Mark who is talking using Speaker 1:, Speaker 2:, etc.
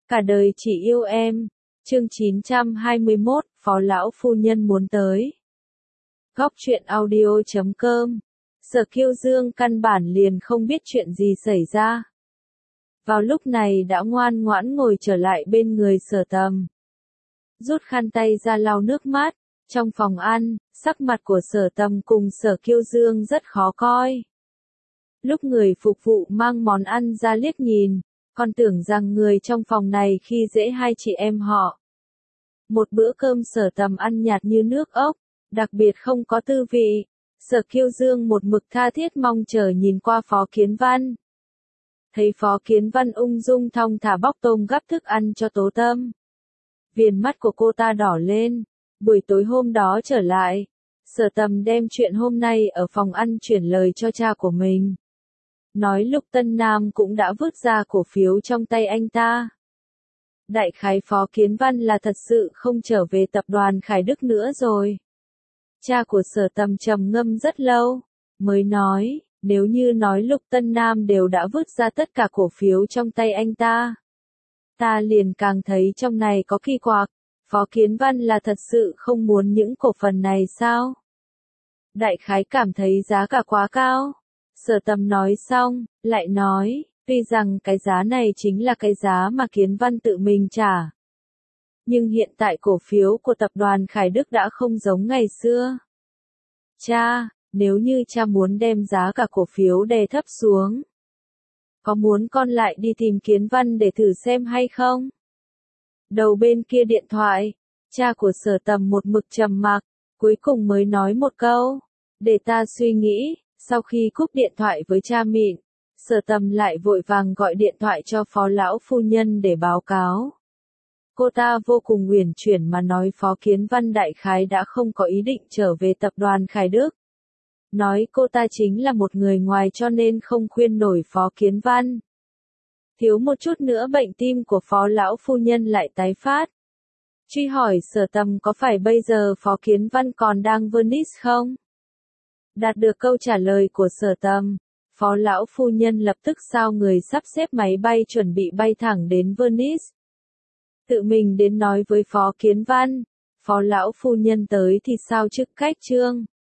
Speaker 1: Cả đời chỉ yêu em. Chương 921, Phó lão phu nhân muốn tới. Góc truyện audio.com. Sở Kiêu Dương căn bản liền không biết chuyện gì xảy ra. Vào lúc này đã ngoan ngoãn ngồi trở lại bên người Sở Tầm. Rút khăn tay ra lau nước mắt. Trong phòng ăn, sắc mặt của Sở Tầm cùng Sở Kiêu Dương rất khó coi. Lúc người phục vụ mang món ăn ra liếc nhìn, còn tưởng rằng người trong phòng này khi dễ hai chị em họ. Một bữa cơm Sở Tầm ăn nhạt như nước ốc, đặc biệt không có tư vị. Sở Kiêu Dương một mực tha thiết mong chờ nhìn qua Phó Kiến Văn. Thấy Phó Kiến Văn ung dung thong thả bóc tôm gắp thức ăn cho Tố Tâm. Viền mắt của cô ta đỏ lên. Buổi tối hôm đó trở lại, Sở Tầm đem chuyện hôm nay ở phòng ăn chuyển lời cho cha của mình. Nói Lục Tân Nam cũng đã vứt ra cổ phiếu trong tay anh ta. Đại khái Phó Kiến Văn là thật sự không trở về tập đoàn Khải Đức nữa rồi. Cha của Sở Tầm trầm ngâm rất lâu, mới nói, nếu như nói Lục Tân Nam đều đã vứt ra tất cả cổ phiếu trong tay anh ta. Ta liền càng thấy trong này có kỳ quặc, Phó Kiến Văn là thật sự không muốn những cổ phần này sao? Đại khái cảm thấy giá cả quá cao. Sở Tầm nói xong, lại nói, tuy rằng cái giá này chính là cái giá mà Kiến Văn tự mình trả. Nhưng hiện tại cổ phiếu của tập đoàn Khải Đức đã không giống ngày xưa. Cha, nếu như cha muốn đem giá cả cổ phiếu đè thấp xuống, có muốn con lại đi tìm Kiến Văn để thử xem hay không? Đầu bên kia điện thoại, cha của Sở Tầm một mực trầm mặc, cuối cùng mới nói một câu, để ta suy nghĩ. Sau khi cúp điện thoại với cha mịn, Sở Tầm lại vội vàng gọi điện thoại cho Phó lão phu nhân để báo cáo. Cô ta vô cùng uyển chuyển mà nói Phó Kiến Văn đại khái đã không có ý định trở về tập đoàn Khải Đức. Nói cô ta chính là một người ngoài cho nên không khuyên nổi Phó Kiến Văn. Thiếu một chút nữa bệnh tim của Phó lão phu nhân lại tái phát. Truy hỏi Sở Tầm có phải bây giờ Phó Kiến Văn còn đang Venice không? Đạt được câu trả lời của Sở Tầm, Phó lão phu nhân lập tức sao người sắp xếp máy bay chuẩn bị bay thẳng đến Venice. Tự mình đến nói với Phó Kiến Văn, Phó lão phu nhân tới thì sao chức cách trương.